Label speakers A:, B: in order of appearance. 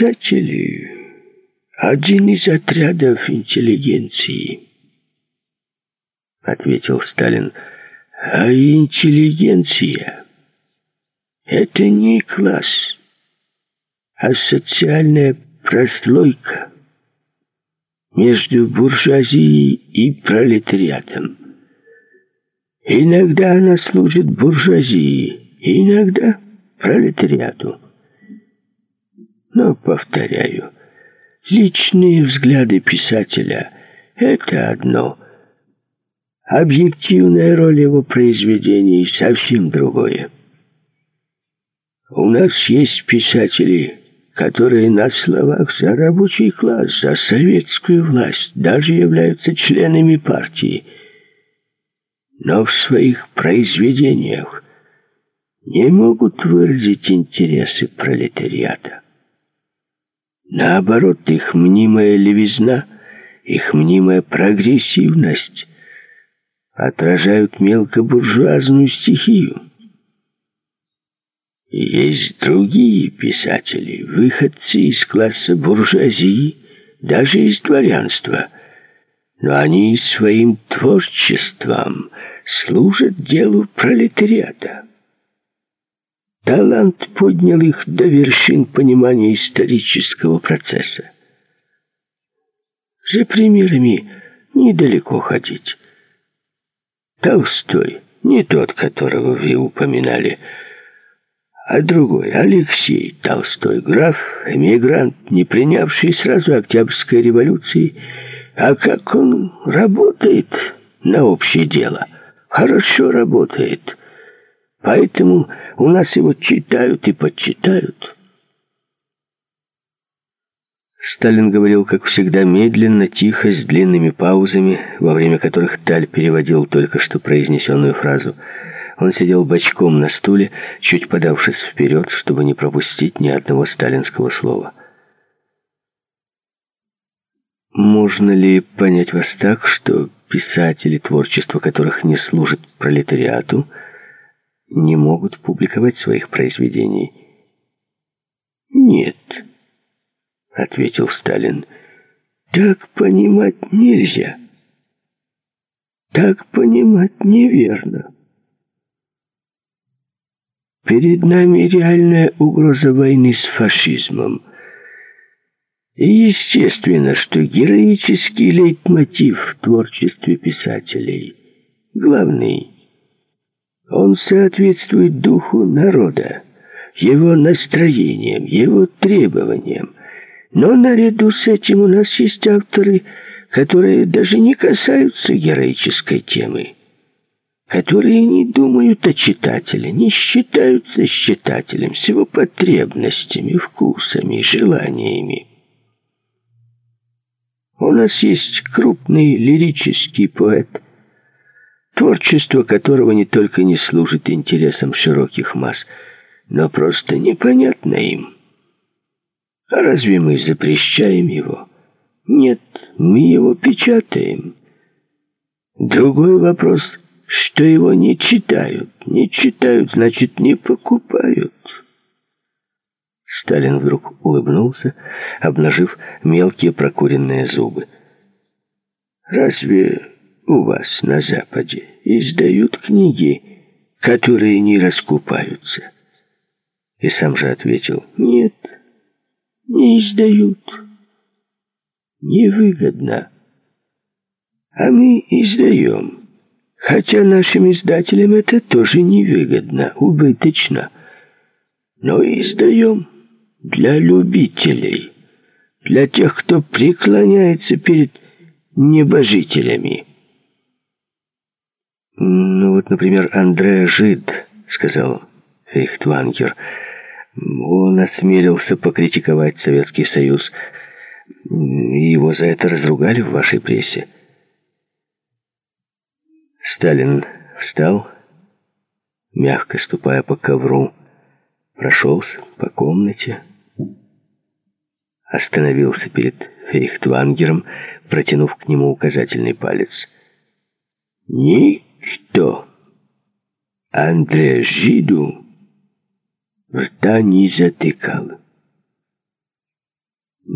A: Писатели — один из отрядов интеллигенции, ответил Сталин. А интеллигенция — это не класс, а социальная прослойка между буржуазией и пролетариатом. Иногда она служит буржуазии, иногда пролетариату. Но, повторяю, личные взгляды писателя — это одно. Объективная роль его произведений — совсем другое. У нас есть писатели, которые на словах за рабочий класс, за советскую власть, даже являются членами партии, но в своих произведениях не могут выразить интересы пролетариата. Наоборот, их мнимая левизна, их мнимая прогрессивность отражают мелкобуржуазную стихию. И есть другие писатели, выходцы из класса буржуазии, даже из дворянства, но они своим творчеством служат делу пролетариата. Талант поднял их до вершин понимания исторического процесса. За примерами недалеко ходить. Толстой, не тот, которого вы упоминали, а другой, Алексей Толстой, граф, эмигрант, не принявший сразу Октябрьской революции. А как он работает на общее дело? Хорошо работает. Поэтому у нас его читают и почитают.
B: Сталин говорил, как всегда, медленно, тихо, с длинными паузами, во время которых Таль переводил только что произнесенную фразу. Он сидел бочком на стуле, чуть подавшись вперед, чтобы не пропустить ни одного сталинского слова. Можно ли понять вас так, что писатели, творчество которых не служит пролетариату, не могут публиковать своих произведений?
A: Нет, ответил Сталин. Так понимать нельзя. Так понимать неверно. Перед нами реальная угроза войны с фашизмом. И естественно, что героический лейтмотив в творчестве писателей главный. Он соответствует духу народа, его настроениям, его требованиям. Но наряду с этим у нас есть авторы, которые даже не касаются героической темы, которые не думают о читателе, не считаются с читателем, с его потребностями, вкусами, желаниями. У нас есть крупный лирический поэт, творчество которого не только не служит интересам широких масс, но просто непонятно им. А разве мы запрещаем его? Нет, мы его печатаем. Другой вопрос, что его не читают. Не читают, значит, не покупают.
B: Сталин вдруг улыбнулся, обнажив мелкие прокуренные зубы.
A: Разве у вас на Западе издают книги, которые не раскупаются?
B: И сам же ответил:
A: нет, не издают. Невыгодно. А мы издаем. Хотя нашим издателям это тоже невыгодно, убыточно. Но издаем для любителей, для тех, кто преклоняется перед небожителями.
B: Ну вот, например, Андре Жид, сказал Фейхтвангер. Он осмелился покритиковать Советский Союз. И его за это разругали в вашей прессе. Сталин встал, мягко ступая по ковру, прошелся по комнате, остановился перед Фейхтвангером, протянув к нему указательный палец.
A: Никто Андре Жиду рта не затыкал.